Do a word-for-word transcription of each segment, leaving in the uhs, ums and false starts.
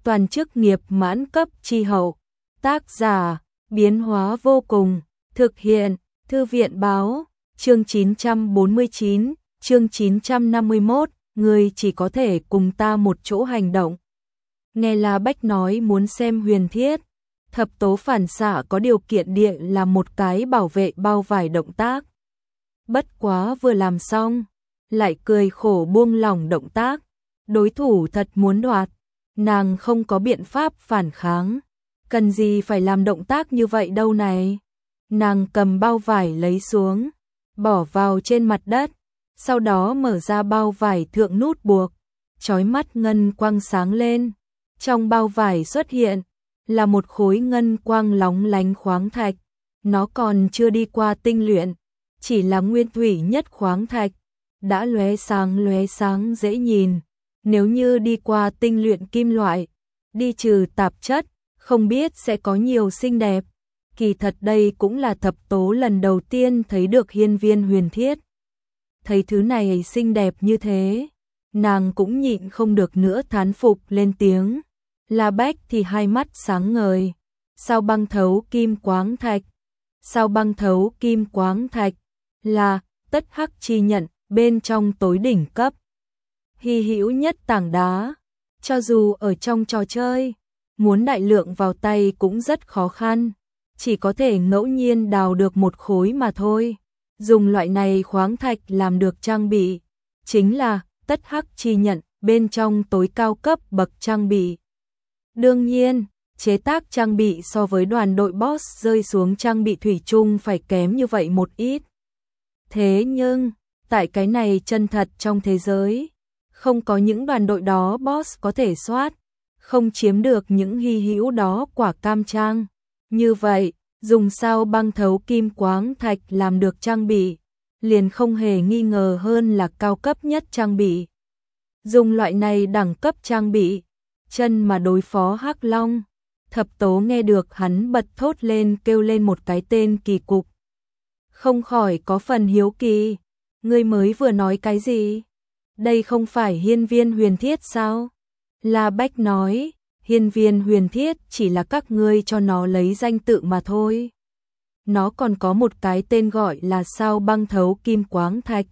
toàn chức nghiệp mãn cấp chi hậu. Tác giả, biến hóa vô cùng, thực hiện, Thư viện báo, chương chín trăm bốn mươi chín, chương chín trăm năm mươi mốt, ngươi chỉ có thể cùng ta một chỗ hành động. Nghe La Bách nói muốn xem huyền thiết, thập tố phản xạ có điều kiện địa là một cái bảo vệ bao vải động tác. Bất quá vừa làm xong, lại cười khổ buông lỏng động tác, đối thủ thật muốn đoạt, nàng không có biện pháp phản kháng, cần gì phải làm động tác như vậy đâu này. Nàng cầm bao vải lấy xuống, bỏ vào trên mặt đất, sau đó mở ra bao vải thượng nút buộc, chói mắt ngân quang sáng lên, trong bao vải xuất hiện là một khối ngân quang lóng lánh khoáng thạch, nó còn chưa đi qua tinh luyện, chỉ là nguyên thủy nhất khoáng thạch, đã lóe sáng lóe sáng dễ nhìn, nếu như đi qua tinh luyện kim loại, đi trừ tạp chất, không biết sẽ có nhiều xinh đẹp. Kỳ thật đây cũng là thập tố lần đầu tiên thấy được hiên viên huyền thiết. Thấy thứ này xinh đẹp như thế, nàng cũng nhịn không được nữa thán phục lên tiếng. La Bách thì hai mắt sáng ngời, sao băng thấu kim quáng thạch, sao băng thấu kim quáng thạch, là tất hắc chi nhận bên trong tối đỉnh cấp. Hy hữu nhất tảng đá, cho dù ở trong trò chơi, muốn đại lượng vào tay cũng rất khó khăn, chỉ có thể ngẫu nhiên đào được một khối mà thôi. Dùng loại này khoáng thạch làm được trang bị, chính là tất hắc chi nhận bên trong tối cao cấp bậc trang bị. Đương nhiên, chế tác trang bị so với đoàn đội boss rơi xuống trang bị thủy chung phải kém như vậy một ít. Thế nhưng, tại cái này chân thật trong thế giới, không có những đoàn đội đó boss có thể soát, không chiếm được những hy hữu đó quả cam trang. Như vậy, dùng sao băng thấu kim quáng thạch làm được trang bị, liền không hề nghi ngờ hơn là cao cấp nhất trang bị. Dùng loại này đẳng cấp trang bị, chân mà đối phó Hắc Long, thập tố nghe được hắn bật thốt lên kêu lên một cái tên kỳ cục. Không khỏi có phần hiếu kỳ, ngươi mới vừa nói cái gì? Đây không phải hiên viên huyền thiết sao? La Bách nói, hiên viên huyền thiết chỉ là các ngươi cho nó lấy danh tự mà thôi. Nó còn có một cái tên gọi là sao băng thấu kim quáng thạch.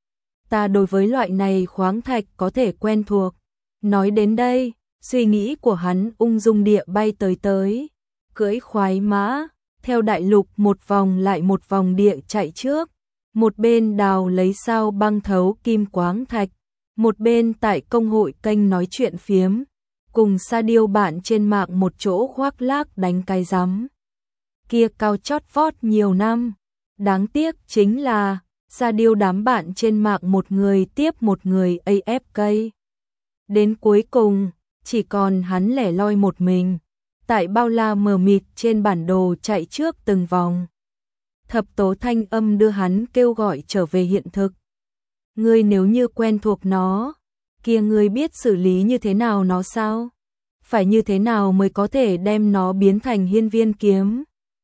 Ta đối với loại này khoáng thạch có thể quen thuộc. Nói đến đây, suy nghĩ của hắn ung dung địa bay tới tới, cưỡi khoái mã, theo đại lục một vòng lại một vòng địa chạy trước, một bên đào lấy sao băng thấu kim quáng thạch, một bên tại công hội kênh nói chuyện phiếm, cùng Sa Điêu bạn trên mạng một chỗ khoác lác đánh cái rắm. Kia cao chót vót nhiều năm, đáng tiếc chính là Sa Điêu đám bạn trên mạng một người tiếp một người a ép ca. Đến cuối cùng, chỉ còn hắn lẻ loi một mình, tại bao la mờ mịt trên bản đồ chạy trước từng vòng. Thập tố thanh âm đưa hắn kêu gọi trở về hiện thực. Ngươi nếu như quen thuộc nó, kia ngươi biết xử lý như thế nào nó sao? Phải như thế nào mới có thể đem nó biến thành hiên viên kiếm?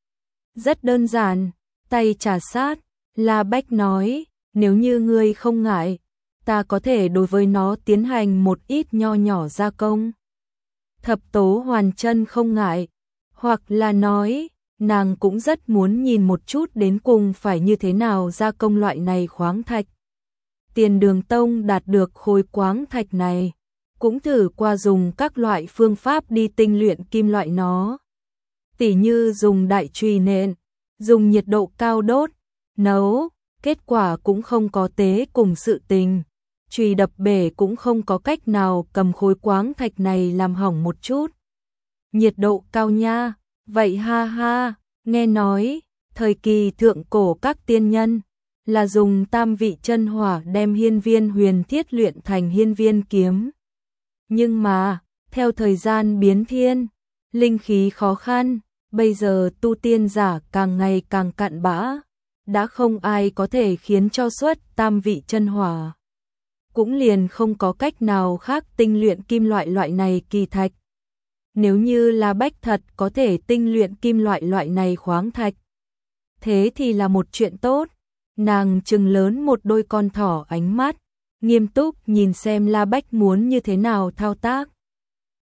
Rất đơn giản, tay trà sát, La Bách nói, nếu như ngươi không ngại, ta có thể đối với nó tiến hành một ít nho nhỏ gia công. Thập tố hoàn chân không ngại, hoặc là nói, nàng cũng rất muốn nhìn một chút đến cùng phải như thế nào gia công loại này khoáng thạch. Tiền Đường Tông đạt được khối khoáng thạch này, cũng thử qua dùng các loại phương pháp đi tinh luyện kim loại nó. Tỉ như dùng đại chùy nện, dùng nhiệt độ cao đốt, nấu, kết quả cũng không có tế cùng sự tình. Chùy đập bể cũng không có cách nào cầm khối khoáng thạch này làm hỏng một chút. Nhiệt độ cao nha, vậy ha ha, nghe nói, thời kỳ thượng cổ các tiên nhân, là dùng tam vị chân hỏa đem hiên viên huyền thiết luyện thành hiên viên kiếm. Nhưng mà, theo thời gian biến thiên, linh khí khó khăn, bây giờ tu tiên giả càng ngày càng cạn bã, đã không ai có thể khiến cho xuất tam vị chân hỏa. Cũng liền không có cách nào khác tinh luyện kim loại loại này kỳ thạch. Nếu như La Bách thật có thể tinh luyện kim loại loại này khoáng thạch, thế thì là một chuyện tốt. Nàng trừng lớn một đôi con thỏ ánh mắt, nghiêm túc nhìn xem La Bách muốn như thế nào thao tác.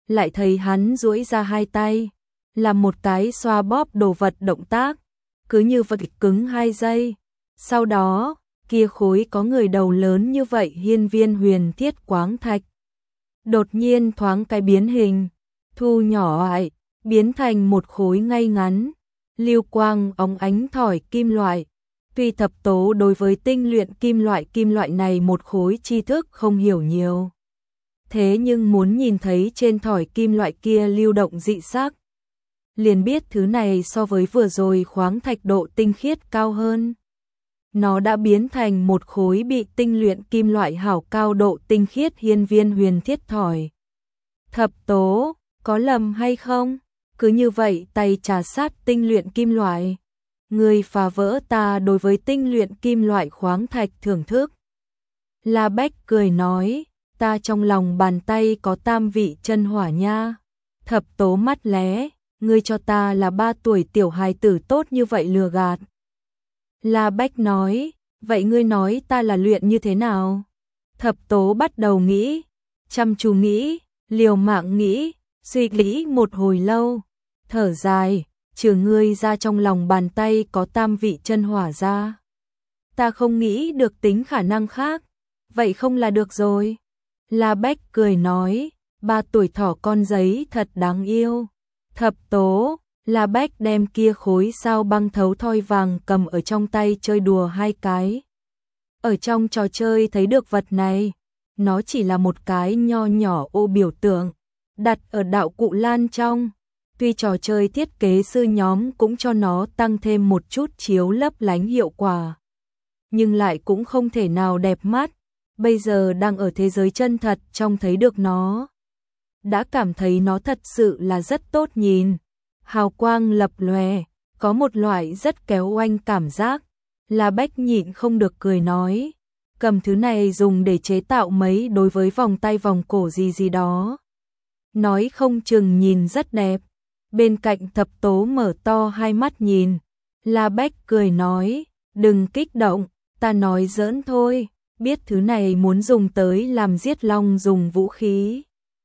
lại thấy hắn duỗi ra hai tay, làm một cái xoa bóp đồ vật động tác, cứ như vật cứng hai giây. Sau đó, kia khối có người đầu lớn như vậy hiên viên huyền thiết quáng thạch đột nhiên thoáng cái biến hình, thu nhỏ lại, biến thành một khối ngay ngắn, lưu quang óng ánh thỏi kim loại. Tuy Thập Tố đối với tinh luyện kim loại kim loại này một khối tri thức không hiểu nhiều, thế nhưng muốn nhìn thấy trên thỏi kim loại kia lưu động dị sắc, liền biết thứ này so với vừa rồi khoáng thạch độ tinh khiết cao hơn. Nó đã biến thành một khối bị tinh luyện kim loại hảo cao độ tinh khiết hiên viên huyền thiết thỏi. Thập Tố, có lầm hay không? Cứ như vậy tay trà sát tinh luyện kim loại. Người phá vỡ ta đối với tinh luyện kim loại khoáng thạch thưởng thức. La Bách cười nói, ta trong lòng bàn tay có tam vị chân hỏa nha. Thập Tố mắt lé, ngươi cho ta là ba tuổi tiểu hài tử tốt như vậy lừa gạt. La Bách nói, vậy ngươi nói ta là luyện như thế nào? Thập Tố bắt đầu nghĩ, chăm chú nghĩ, liều mạng nghĩ, suy nghĩ một hồi lâu, thở dài, trừ ngươi ra trong lòng bàn tay có tam vị chân hỏa ra. Ta không nghĩ được tính khả năng khác, vậy không là được rồi. La Bách cười nói, ba tuổi thỏ con giấy thật đáng yêu. Thập Tố, La Bách đem kia khối sao băng thấu thoi vàng cầm ở trong tay chơi đùa hai cái. Ở trong trò chơi thấy được vật này, nó chỉ là một cái nho nhỏ ô biểu tượng, đặt ở đạo cụ lan trong. Tuy trò chơi thiết kế sư nhóm cũng cho nó tăng thêm một chút chiếu lấp lánh hiệu quả, nhưng lại cũng không thể nào đẹp mắt. Bây giờ đang ở thế giới chân thật trong thấy được nó, đã cảm thấy nó thật sự là rất tốt nhìn. Hào quang lập lòe, có một loại rất kéo oanh cảm giác. La Bách nhịn không được cười nói, cầm thứ này dùng để chế tạo mấy đối với vòng tay vòng cổ gì gì đó. Nói không chừng nhìn rất đẹp. Bên cạnh Thập Tố mở to hai mắt nhìn. La Bách cười nói, đừng kích động, ta nói giỡn thôi, biết thứ này muốn dùng tới làm giết long dùng vũ khí.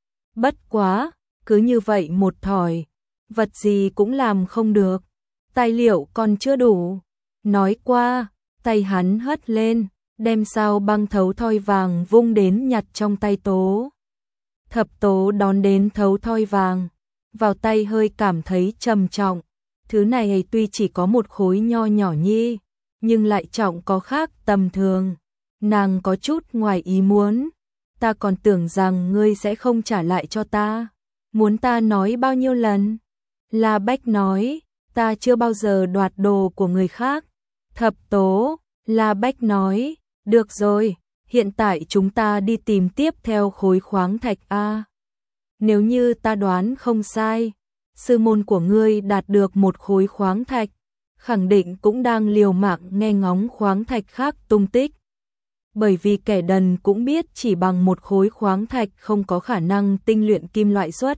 Bất quá, cứ như vậy một thỏi, vật gì cũng làm không được, tài liệu còn chưa đủ. Nói qua, tay hắn hất lên, đem sao băng thấu thoi vàng vung đến nhặt trong tay Tố. Thập Tố đón đến thấu thoi vàng, vào tay hơi cảm thấy trầm trọng. Thứ này tuy chỉ có một khối nho nhỏ nhi, nhưng lại trọng có khác tầm thường. Nàng có chút ngoài ý muốn, ta còn tưởng rằng ngươi sẽ không trả lại cho ta. Muốn ta nói bao nhiêu lần? La Bách nói, ta chưa bao giờ đoạt đồ của người khác. Thập Tố, La Bách nói, được rồi, hiện tại chúng ta đi tìm tiếp theo khối khoáng thạch A. Nếu như ta đoán không sai, sư môn của ngươi đạt được một khối khoáng thạch, khẳng định cũng đang liều mạng nghe ngóng khoáng thạch khác tung tích. Bởi vì kẻ đần cũng biết chỉ bằng một khối khoáng thạch không có khả năng tinh luyện kim loại xuất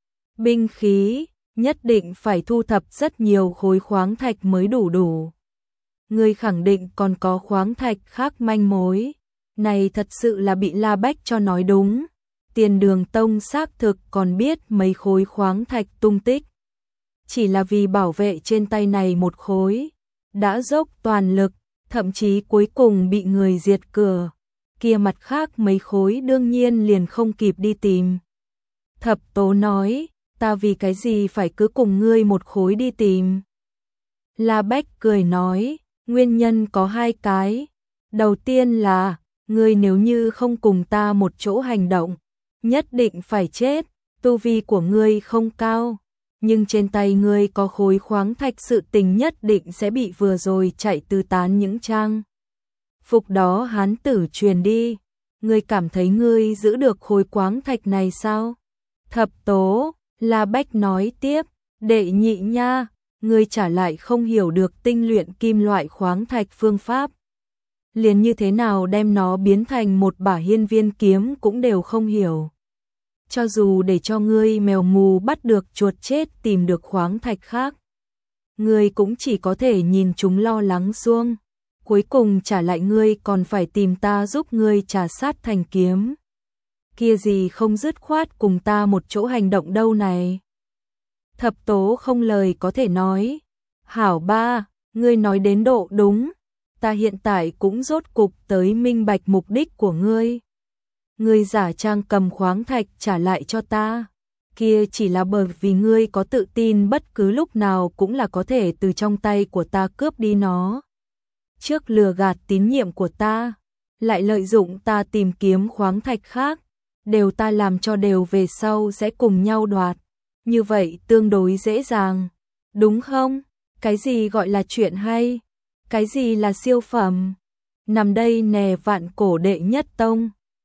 binh khí, nhất định phải thu thập rất nhiều khối khoáng thạch mới đủ đủ. Ngươi khẳng định còn có khoáng thạch khác manh mối. Này thật sự là bị La Bách cho nói đúng. Tiền Đường Tông xác thực còn biết mấy khối khoáng thạch tung tích. Chỉ là vì bảo vệ trên tay này một khối, đã dốc toàn lực, thậm chí cuối cùng bị người diệt cửa. Kia mặt khác mấy khối đương nhiên liền không kịp đi tìm. Thập Tố nói, ta vì cái gì phải cứ cùng ngươi một khối đi tìm. La Bách cười nói, nguyên nhân có hai cái. Đầu tiên là, ngươi nếu như không cùng ta một chỗ hành động, nhất định phải chết. Tu vi của ngươi không cao, nhưng trên tay ngươi có khối khoáng thạch, sự tình nhất định sẽ bị vừa rồi chạy tứ tán những trang phục đó hán tử truyền đi. Ngươi cảm thấy ngươi giữ được khối khoáng thạch này sao? Thập Tố, La Bách nói tiếp, đệ nhị nha, ngươi trả lại không hiểu được tinh luyện kim loại khoáng thạch phương pháp. Liền như thế nào đem nó biến thành một bả hiên viên kiếm cũng đều không hiểu. Cho dù để cho ngươi mèo mù bắt được chuột chết tìm được khoáng thạch khác, ngươi cũng chỉ có thể nhìn chúng lo lắng xuông. Cuối cùng trả lại ngươi còn phải tìm ta giúp ngươi trà sát thành kiếm. kia gì không dứt khoát cùng ta một chỗ hành động đâu này. Thập tố không lời có thể nói. Hảo ba, ngươi nói đến độ đúng, ta hiện tại cũng rốt cục tới minh bạch mục đích của ngươi. Ngươi giả trang cầm khoáng thạch trả lại cho ta, kia chỉ là bởi vì ngươi có tự tin bất cứ lúc nào cũng là có thể từ trong tay của ta cướp đi nó. Trước lừa gạt tín nhiệm của ta, lại lợi dụng ta tìm kiếm khoáng thạch khác, đều ta làm cho đều về sau sẽ cùng nhau đoạt. Như vậy tương đối dễ dàng, đúng không? Cái gì gọi là chuyện hay? Cái gì là siêu phẩm? Nằm đây nè vạn cổ đệ nhất tông.